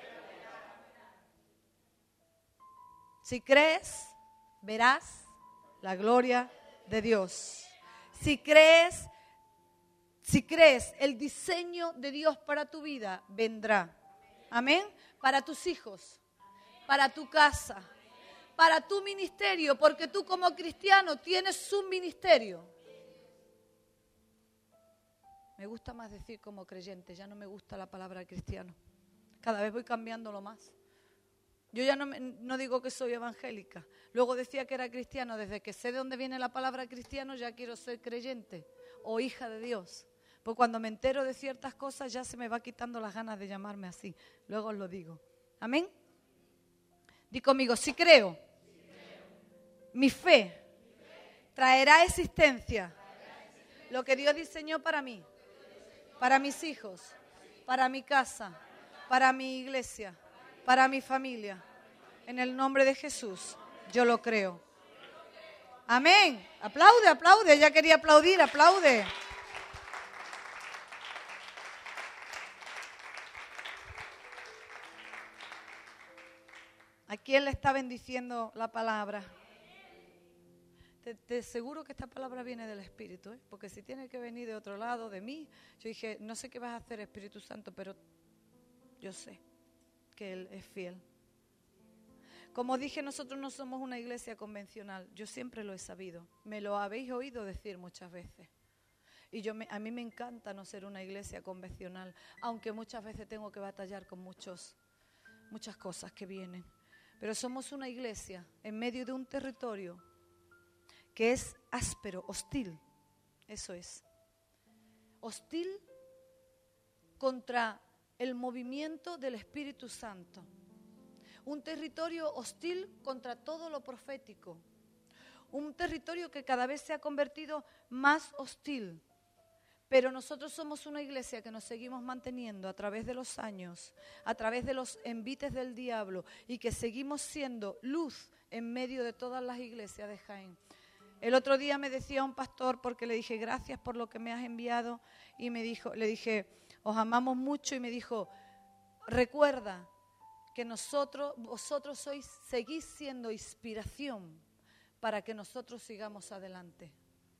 Si crees, verás la gloria de Dios. Si crees, si crees, el diseño de Dios para tu vida vendrá. Amén. Para tus hijos, para tu casa, para tu ministerio, porque tú como cristiano tienes un ministerio. Me gusta más decir como creyente, ya no me gusta la palabra cristiano. Cada vez voy cambiándolo más. Yo ya no, me, no digo que soy evangélica. Luego decía que era cristiano. Desde que sé de dónde viene la palabra cristiano, ya quiero ser creyente o hija de Dios. Porque cuando me entero de ciertas cosas, ya se me va quitando las ganas de llamarme así. Luego os lo digo. ¿Amén? Di conmigo, si creo, mi fe traerá existencia lo que Dios diseñó para mí, para mis hijos, para mi casa, para mi iglesia, para mi familia. En el nombre de Jesús, yo lo creo. Amén. Aplaude, aplaude. Ella quería aplaudir, aplaude. ¿A quién le está bendiciendo la palabra? Te te, te aseguro que esta palabra viene del Espíritu, ¿eh? Porque si tiene que venir de otro lado, de mí, yo dije, no sé qué vas a hacer, Espíritu Santo, pero yo sé que Él es fiel. Como dije, nosotros no somos una iglesia convencional. Yo siempre lo he sabido. Me lo habéis oído decir muchas veces. Y yo me, a mí me encanta no ser una iglesia convencional, aunque muchas veces tengo que batallar con muchos, muchas cosas que vienen. Pero somos una iglesia en medio de un territorio que es áspero, hostil. Eso es. Hostil contra el movimiento del Espíritu Santo. Un territorio hostil contra todo lo profético. Un territorio que cada vez se ha convertido más hostil. Pero nosotros somos una iglesia que nos seguimos manteniendo a través de los años, a través de los envites del diablo, y que seguimos siendo luz en medio de todas las iglesias de Jaén. El otro día me decía un pastor, porque le dije, gracias por lo que me has enviado, y me dijo, le dije, os amamos mucho, y me dijo, recuerda que nosotros, vosotros sois, seguís siendo inspiración para que nosotros sigamos adelante.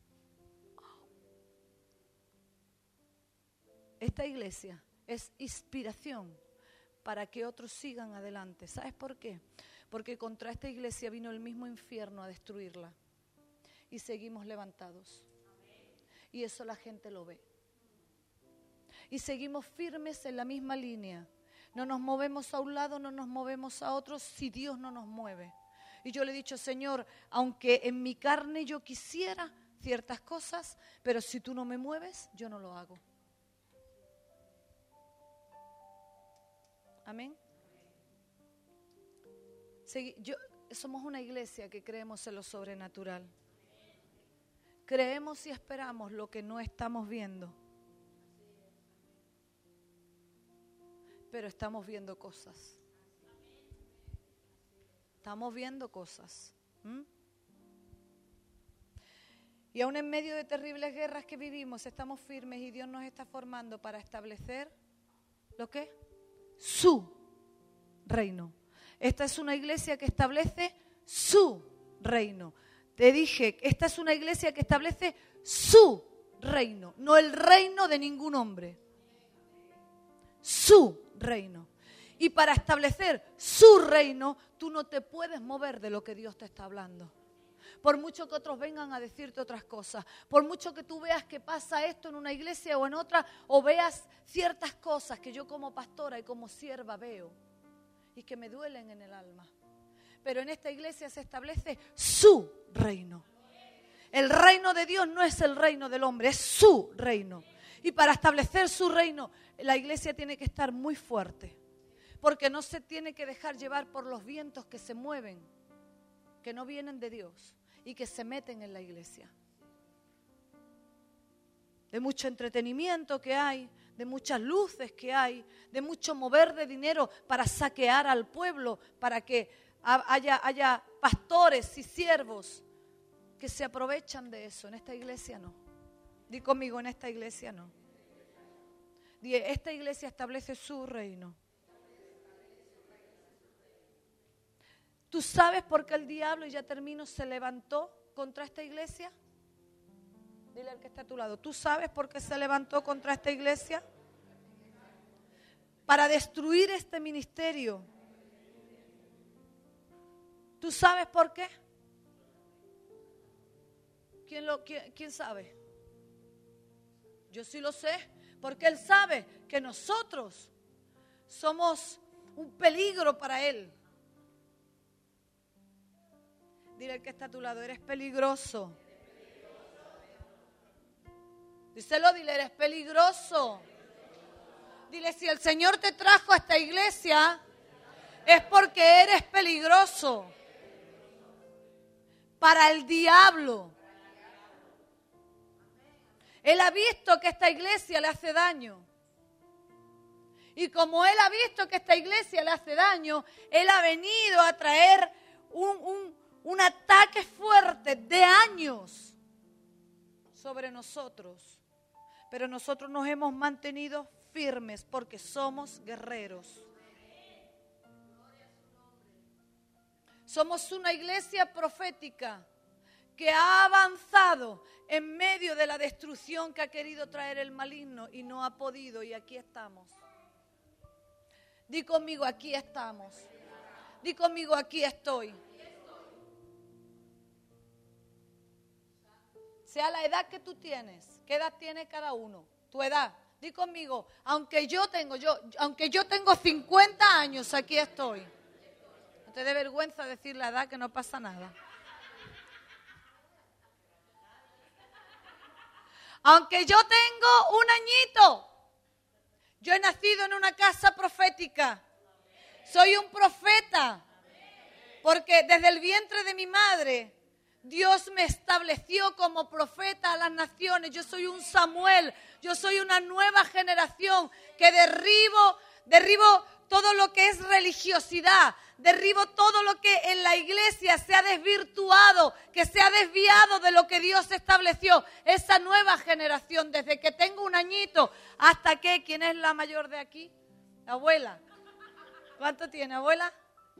Esta iglesia es inspiración para que otros sigan adelante. ¿Sabes por qué? Porque contra esta iglesia vino el mismo infierno a destruirla. Y seguimos levantados. Y eso la gente lo ve. Y seguimos firmes en la misma línea. No nos movemos a un lado, no nos movemos a otro si Dios no nos mueve. Y yo le he dicho, Señor, aunque en mi carne yo quisiera ciertas cosas, pero si tú no me mueves, yo no lo hago. Amén. Segui- yo, somos una iglesia que creemos en lo sobrenatural. Creemos y esperamos lo que no estamos viendo. Pero estamos viendo cosas. Estamos viendo cosas. ¿Mm? Y aún en medio de terribles guerras que vivimos, estamos firmes y Dios nos está formando para establecer ¿lo qué? Su reino. Esta es una iglesia que establece su reino. Te dije, esta es una iglesia que establece su reino, no el reino de ningún hombre. Su reino. Y para establecer su reino, tú no te puedes mover de lo que Dios te está hablando. Por mucho que otros vengan a decirte otras cosas, por mucho que tú veas que pasa esto en una iglesia o en otra, o veas ciertas cosas que yo como pastora y como sierva veo y que me duelen en el alma. Pero en esta iglesia se establece su reino. El reino de Dios no es el reino del hombre, es su reino. Y para establecer su reino, la iglesia tiene que estar muy fuerte. Porque no se tiene que dejar llevar por los vientos que se mueven, que no vienen de Dios y que se meten en la iglesia. De mucho entretenimiento que hay, de muchas luces que hay, de mucho mover de dinero para saquear al pueblo, para que haya, haya pastores y siervos que se aprovechan de eso. En esta iglesia no. Di conmigo, en esta iglesia no. Di, esta iglesia establece su reino. ¿Tú sabes por qué el diablo, y ya termino, se levantó contra esta iglesia? Dile al que está a tu lado, ¿tú sabes por qué se levantó contra esta iglesia? Para destruir este ministerio. ¿Tú sabes por qué? ¿Quién, lo, quién, quién sabe? Yo sí lo sé, porque él sabe que nosotros somos un peligro para él. Dile al que está a tu lado, eres peligroso. Díselo, dile, eres peligroso. Dile, si el Señor te trajo a esta iglesia, es porque eres peligroso. Para el diablo. Él ha visto que esta iglesia le hace daño. Y como Él ha visto que esta iglesia le hace daño, Él ha venido a traer un... un Un ataque fuerte de años sobre nosotros. Pero nosotros nos hemos mantenido firmes porque somos guerreros. Somos una iglesia profética que ha avanzado en medio de la destrucción que ha querido traer el maligno y no ha podido, y aquí estamos. Di conmigo, aquí estamos. Di conmigo, aquí estoy. Sea la edad que tú tienes, ¿qué edad tiene cada uno? Tu edad. Di conmigo, aunque yo tengo, yo, aunque yo tengo cincuenta años, aquí estoy. No te dé vergüenza decir la edad, que no pasa nada. Aunque yo tengo un añito, yo he nacido en una casa profética. Soy un profeta, porque desde el vientre de mi madre, Dios me estableció como profeta a las naciones. Yo soy un Samuel, yo soy una nueva generación que derribo, derribo todo lo que es religiosidad, derribo todo lo que en la iglesia se ha desvirtuado, que se ha desviado de lo que Dios estableció. Esa nueva generación, desde que tengo un añito hasta que, ¿quién es la mayor de aquí? La abuela. ¿Cuánto tiene, abuela?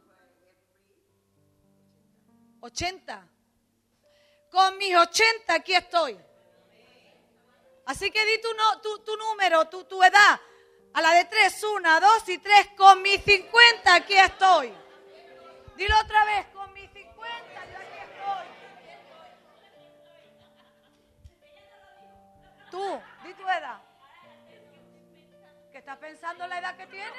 ochenta. Con mis ochenta aquí estoy. Así que di tu, no, tu, tu número, tu, tu edad. A la de tres, una, dos y tres. Con mis cincuenta aquí estoy. Dilo otra vez, con mis cincuenta yo aquí estoy. Tú, di tu edad. ¿Qué estás pensando en la edad que tienes?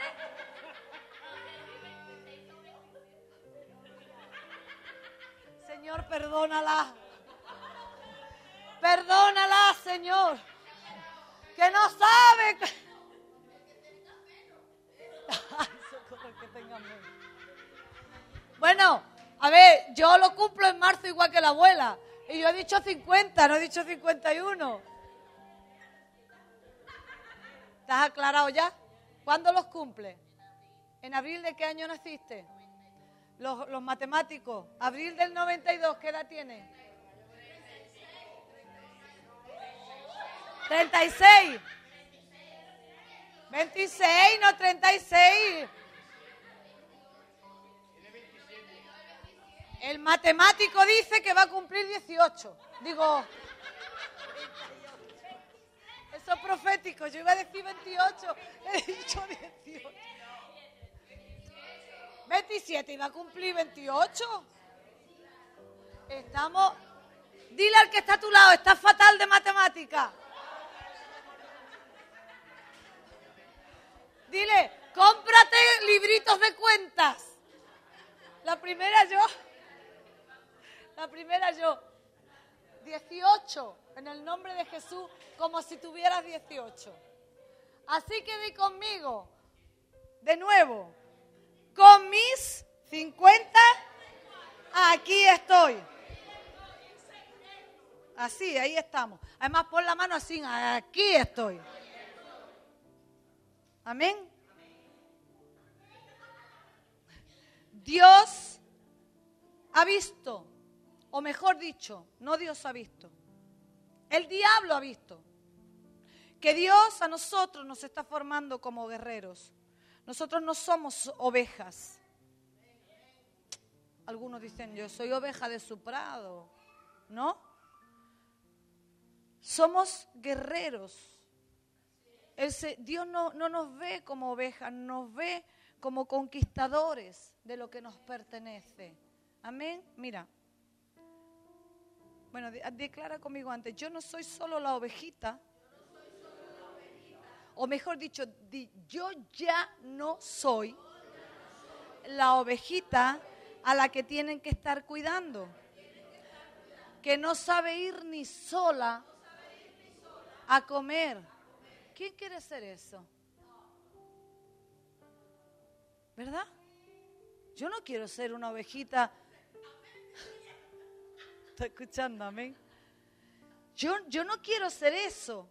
Señor, perdónala. Perdónala, Señor. Que no sabe. Que tenga menos. Bueno, a ver, yo lo cumplo en marzo igual que la abuela. Y yo he dicho cincuenta, no he dicho cincuenta y uno. ¿Te has aclarado ya? ¿Cuándo los cumple? ¿En abril de qué año naciste? Los, los matemáticos. Abril del noventa y dos, ¿qué edad tiene? treinta y seis. veintiséis, no treinta y seis. El matemático dice que va a cumplir dieciocho. Digo, eso es profético. Yo iba a decir veintiocho, he dicho dieciocho. veintisiete, iba a cumplir veintiocho. Estamos... Dile al que está a tu lado, estás fatal de matemática. Dile, cómprate libritos de cuentas. La primera yo, la primera yo, dieciocho, en el nombre de Jesús, como si tuvieras dieciocho. Así que di conmigo, de nuevo, con mis cincuenta, aquí estoy. Así, ahí estamos. Además, pon la mano así, aquí estoy. Amén. Dios ha visto, o mejor dicho, no Dios ha visto, el diablo ha visto que Dios a nosotros nos está formando como guerreros. Nosotros no somos ovejas. Algunos dicen, yo soy oveja de su prado. ¿No? Somos guerreros. El, Dios no, no nos ve como ovejas, nos ve como conquistadores de lo que nos pertenece. Amén. Mira. Bueno, de, declara conmigo antes, yo no soy solo la ovejita. O mejor dicho, di, yo ya no soy la ovejita a la que tienen que estar cuidando. Que no sabe ir ni sola a comer. ¿Quién quiere ser eso? ¿Verdad? Yo no quiero ser una ovejita. ¿Está escuchando? Amén. Yo, yo no quiero ser eso.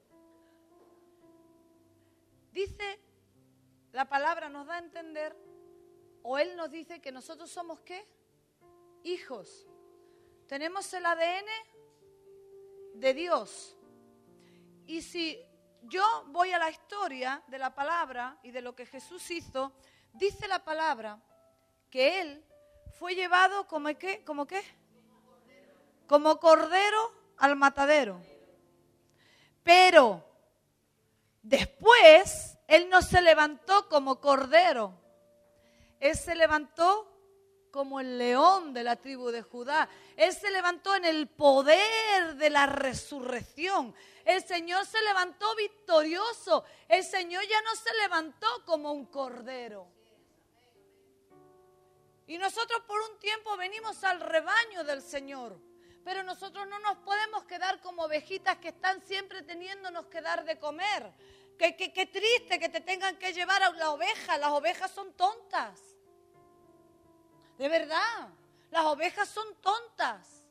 Dice, la palabra nos da a entender, o Él nos dice que nosotros somos ¿qué? Hijos. Tenemos el A D N de Dios. Y si yo voy a la historia de la palabra y de lo que Jesús hizo, dice la palabra que Él fue llevado como ¿qué? ¿Como qué? como cordero al matadero. Pero después Él no se levantó como cordero. Él se levantó como el león de la tribu de Judá. Él se levantó en el poder de la resurrección. El Señor se levantó victorioso. El Señor ya no se levantó como un cordero. Y nosotros por un tiempo venimos al rebaño del Señor. Pero nosotros no nos podemos quedar como ovejitas que están siempre teniéndonos que dar de comer. Qué, qué, qué triste que te tengan que llevar a la oveja. Las ovejas son tontas. De verdad, las ovejas son tontas.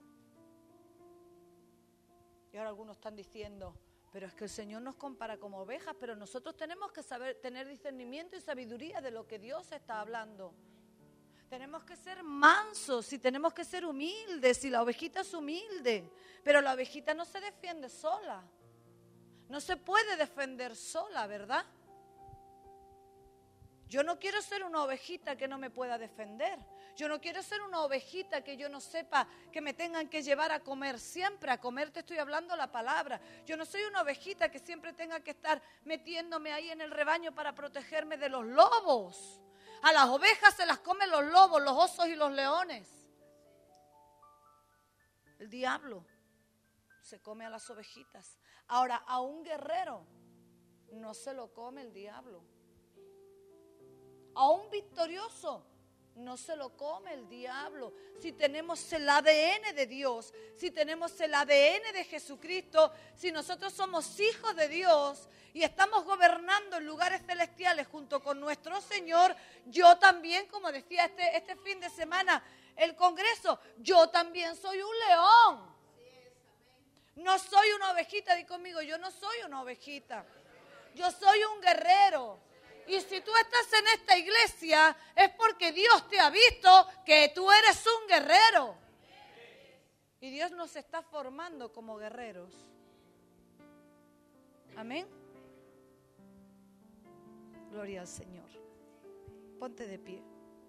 Y ahora algunos están diciendo, pero es que el Señor nos compara como ovejas, pero nosotros tenemos que saber tener discernimiento y sabiduría de lo que Dios está hablando. Tenemos que ser mansos y tenemos que ser humildes, y la ovejita es humilde, pero la ovejita no se defiende sola. No se puede defender sola, ¿verdad? Yo no quiero ser una ovejita que no me pueda defender. Yo no quiero ser una ovejita que yo no sepa que me tengan que llevar a comer siempre. A comer te estoy hablando la palabra. Yo no soy una ovejita que siempre tenga que estar metiéndome ahí en el rebaño para protegerme de los lobos. A las ovejas se las comen los lobos, los osos y los leones. El diablo se come a las ovejitas. Ahora, a un guerrero no se lo come el diablo. A un victorioso no se lo come el diablo. Si tenemos el A D N de Dios, si tenemos el A D N de Jesucristo, si nosotros somos hijos de Dios y estamos gobernando en lugares celestiales junto con nuestro Señor, yo también, como decía este, este fin de semana el Congreso, yo también soy un león. No soy una ovejita, di conmigo, yo no soy una ovejita. Yo soy un guerrero. Y si tú estás en esta iglesia, es porque Dios te ha visto que tú eres un guerrero. Y Dios nos está formando como guerreros. Amén. Gloria al Señor. Ponte de pie.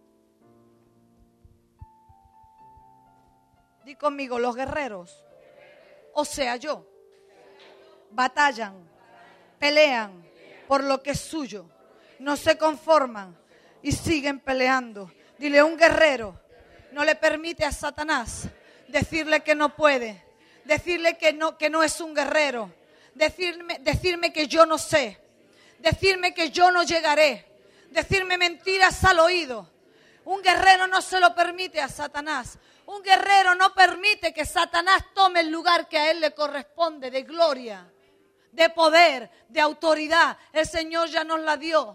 Di conmigo, los guerreros, o sea yo, batallan, pelean por lo que es suyo. No se conforman y siguen peleando. Dile, un guerrero no le permite a Satanás decirle que no puede, decirle que no, que no es un guerrero, decirme, decirme que yo no sé, decirme que yo no llegaré, decirme mentiras al oído. Un guerrero no se lo permite a Satanás. Un guerrero no permite que Satanás tome el lugar que a él le corresponde de gloria, de poder, de autoridad. El Señor ya nos la dio.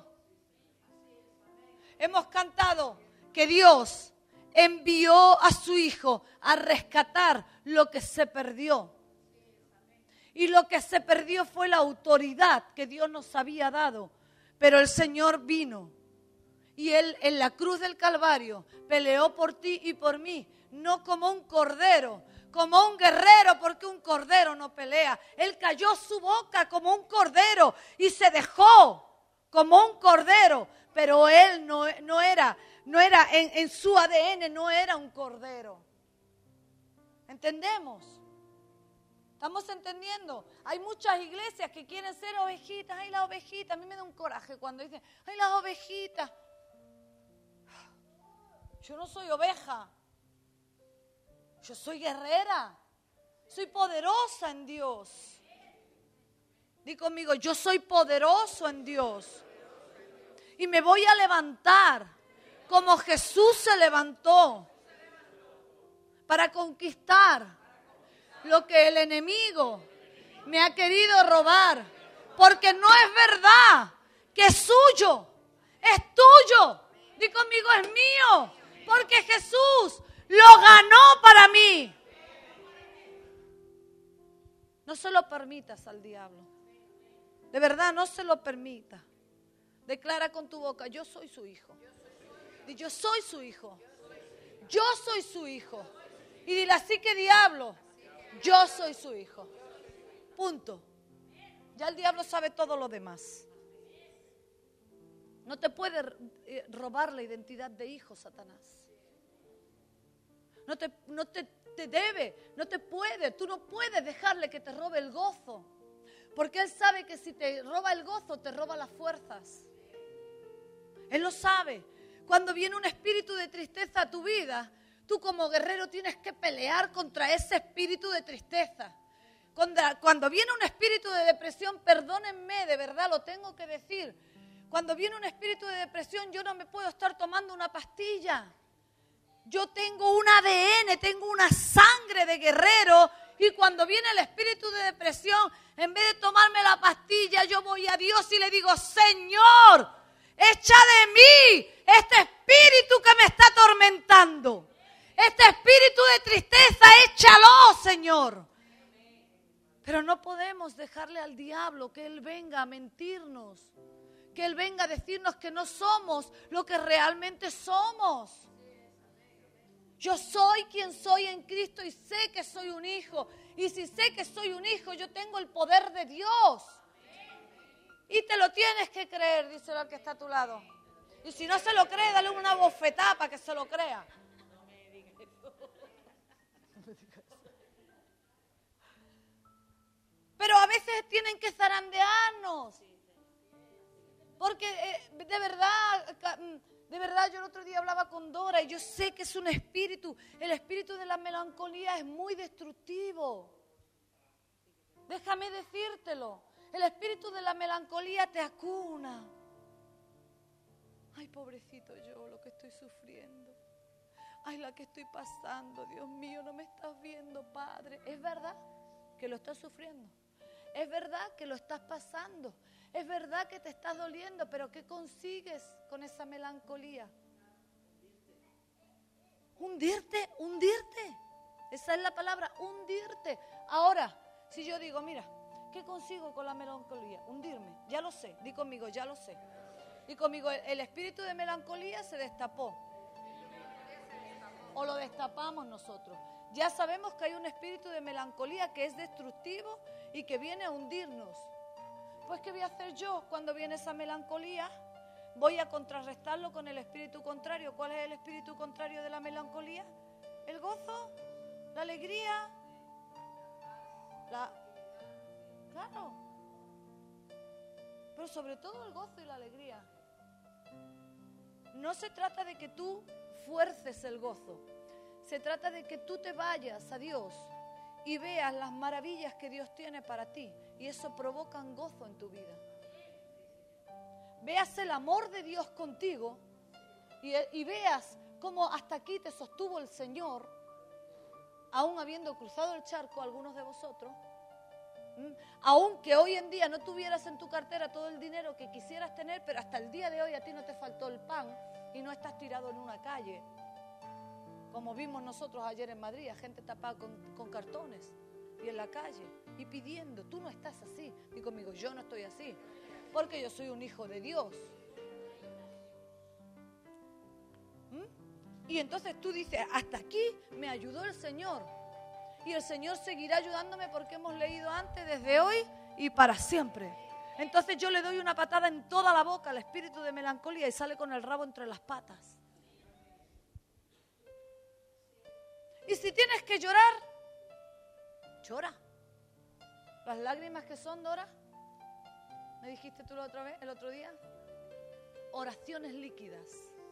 Hemos cantado que Dios envió a su Hijo a rescatar lo que se perdió. Y lo que se perdió fue la autoridad que Dios nos había dado. Pero el Señor vino y Él en la cruz del Calvario peleó por ti y por mí, no como un cordero, como un guerrero, porque un cordero no pelea. Él cayó su boca como un cordero y se dejó como un cordero. Pero él no, no era, no era en, en su A D N, no era un cordero. ¿Entendemos? ¿Estamos entendiendo? Hay muchas iglesias que quieren ser ovejitas. Ay, la ovejita. A mí me da un coraje cuando dicen, ay, las ovejitas. Yo no soy oveja. Yo soy guerrera. Soy poderosa en Dios. Di conmigo, yo soy poderoso en Dios. Y me voy a levantar como Jesús se levantó para conquistar lo que el enemigo me ha querido robar. Porque no es verdad que es suyo, es tuyo. Di conmigo, es mío, porque Jesús lo ganó para mí. No se lo permitas al diablo. De verdad, no se lo permita. Declara con tu boca, yo soy su hijo. Di, yo soy su hijo. Yo soy su hijo. Y dile, así que diablo, yo soy su hijo. Punto. Ya el diablo sabe todo lo demás. No te puede robar la identidad de hijo, Satanás. no te, no te, te debe, no te puede, tú no puedes dejarle que te robe el gozo. Porque Él sabe que si te roba el gozo, te roba las fuerzas. Él lo sabe. Cuando viene un espíritu de tristeza a tu vida, tú como guerrero tienes que pelear contra ese espíritu de tristeza. Cuando, cuando viene un espíritu de depresión, perdónenme, de verdad lo tengo que decir. Cuando viene un espíritu de depresión, yo no me puedo estar tomando una pastilla. Yo tengo un A D N, tengo una sangre de guerrero. Y cuando viene el espíritu de depresión, en vez de tomarme la pastilla, yo voy a Dios y le digo, Señor, echa de mí este espíritu que me está atormentando. Este espíritu de tristeza, échalo, Señor. Pero no podemos dejarle al diablo que Él venga a mentirnos. Que Él venga a decirnos que no somos lo que realmente somos. Yo soy quien soy en Cristo y sé que soy un hijo. Y si sé que soy un hijo, yo tengo el poder de Dios. Y te lo tienes que creer, dice el que está a tu lado. Y si no se lo cree, dale una bofetada para que se lo crea. Pero a veces tienen que zarandearnos. Porque eh, de verdad... De verdad, yo el otro día hablaba con Dora y yo sé que es un espíritu. El espíritu de la melancolía es muy destructivo. Déjame decírtelo. El espíritu de la melancolía te acuna. Ay, pobrecito yo, lo que estoy sufriendo. Ay, la que estoy pasando. Dios mío, no me estás viendo, Padre. Es verdad que lo estás sufriendo. Es verdad que lo estás pasando. Es verdad que te estás doliendo, pero ¿qué consigues con esa melancolía? Hundirte, hundirte. Esa es la palabra, hundirte. Ahora, si yo digo, mira, ¿qué consigo con la melancolía? Hundirme, ya lo sé. Di conmigo, ya lo sé. Y conmigo, el, el espíritu de melancolía se destapó. O lo destapamos nosotros. Ya sabemos que hay un espíritu de melancolía que es destructivo y que viene a hundirnos. Pues, ¿qué voy a hacer yo cuando viene esa melancolía? Voy a contrarrestarlo con el espíritu contrario. ¿Cuál es el espíritu contrario de la melancolía? El gozo, la alegría, la... Claro. Pero sobre todo el gozo y la alegría. No se trata de que tú fuerces el gozo. Se trata de que tú te vayas a Dios y veas las maravillas que Dios tiene para ti. Y eso provoca un gozo en tu vida. Veas el amor de Dios contigo y, y veas cómo hasta aquí te sostuvo el Señor, aún habiendo cruzado el charco algunos de vosotros. ¿Mm? Aunque hoy en día no tuvieras en tu cartera todo el dinero que quisieras tener, pero hasta el día de hoy a ti no te faltó el pan y no estás tirado en una calle. Como vimos nosotros ayer en Madrid, a gente tapada con, con cartones y en la calle y pidiendo. Tú no estás así. Y conmigo, yo no estoy así, porque yo soy un hijo de Dios. ¿Mm? Y entonces tú dices, hasta aquí me ayudó el Señor. Y el Señor seguirá ayudándome porque hemos leído antes, desde hoy y para siempre. Entonces yo le doy una patada en toda la boca al espíritu de melancolía y sale con el rabo entre las patas. Y si tienes que llorar, llora. Las lágrimas que son, Dora, ¿me dijiste tú la otra vez, el otro día? Oraciones líquidas.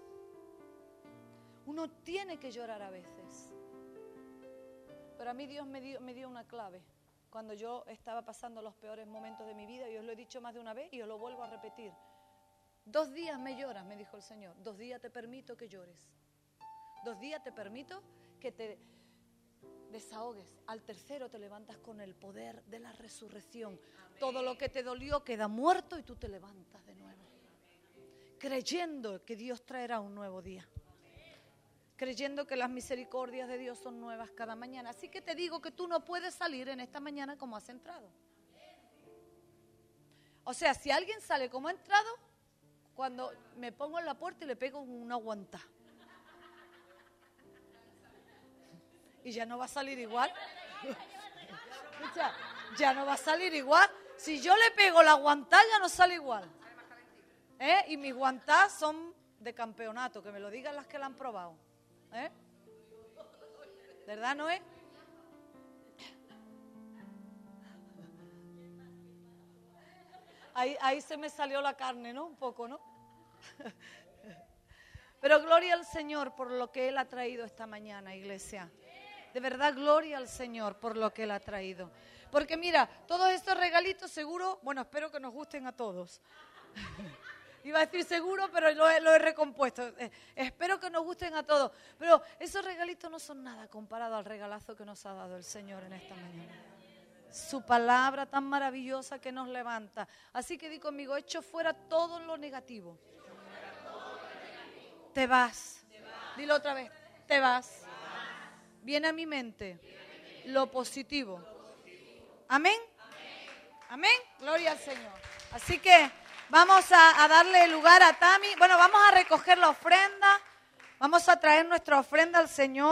Uno tiene que llorar a veces. Pero a mí Dios me dio, me dio una clave. Cuando yo estaba pasando los peores momentos de mi vida, y os lo he dicho más de una vez y os lo vuelvo a repetir. Dos días me lloras, me dijo el Señor. Dos días te permito que llores. Dos días te permito que te desahogues. Al tercero te levantas con el poder de la resurrección. Amén. Todo lo que te dolió queda muerto y tú te levantas de nuevo. Amén. Creyendo que Dios traerá un nuevo día. Amén. Creyendo que las misericordias de Dios son nuevas cada mañana. Así que te digo que tú no puedes salir en esta mañana como has entrado. O sea, si alguien sale como ha entrado, cuando me pongo en la puerta y le pego una aguanta. Y ya no va a salir igual. Escucha, ya no va a salir igual. Si yo le pego la guantá, ya no sale igual. ¿Eh? Y mis guantás son de campeonato, que me lo digan las que la han probado. ¿Eh? ¿Verdad, Noé? Ahí, ahí se me salió la carne, ¿no? Un poco, ¿no? Pero gloria al Señor por lo que Él ha traído esta mañana, iglesia. De verdad, gloria al Señor por lo que Él ha traído. Porque mira, todos estos regalitos seguro, bueno, espero que nos gusten a todos. Iba a decir seguro, pero lo he, lo he recompuesto. Eh, espero que nos gusten a todos. Pero esos regalitos no son nada comparado al regalazo que nos ha dado el Señor en esta mañana. Su palabra tan maravillosa que nos levanta. Así que di conmigo, echo fuera todo lo negativo. Te vas. Dilo otra vez, te vas. Viene a mi mente lo positivo. Amén. Amén. Gloria al Señor. Así que vamos a, a darle lugar a Tami. Bueno, vamos a recoger la ofrenda. Vamos a traer nuestra ofrenda al Señor.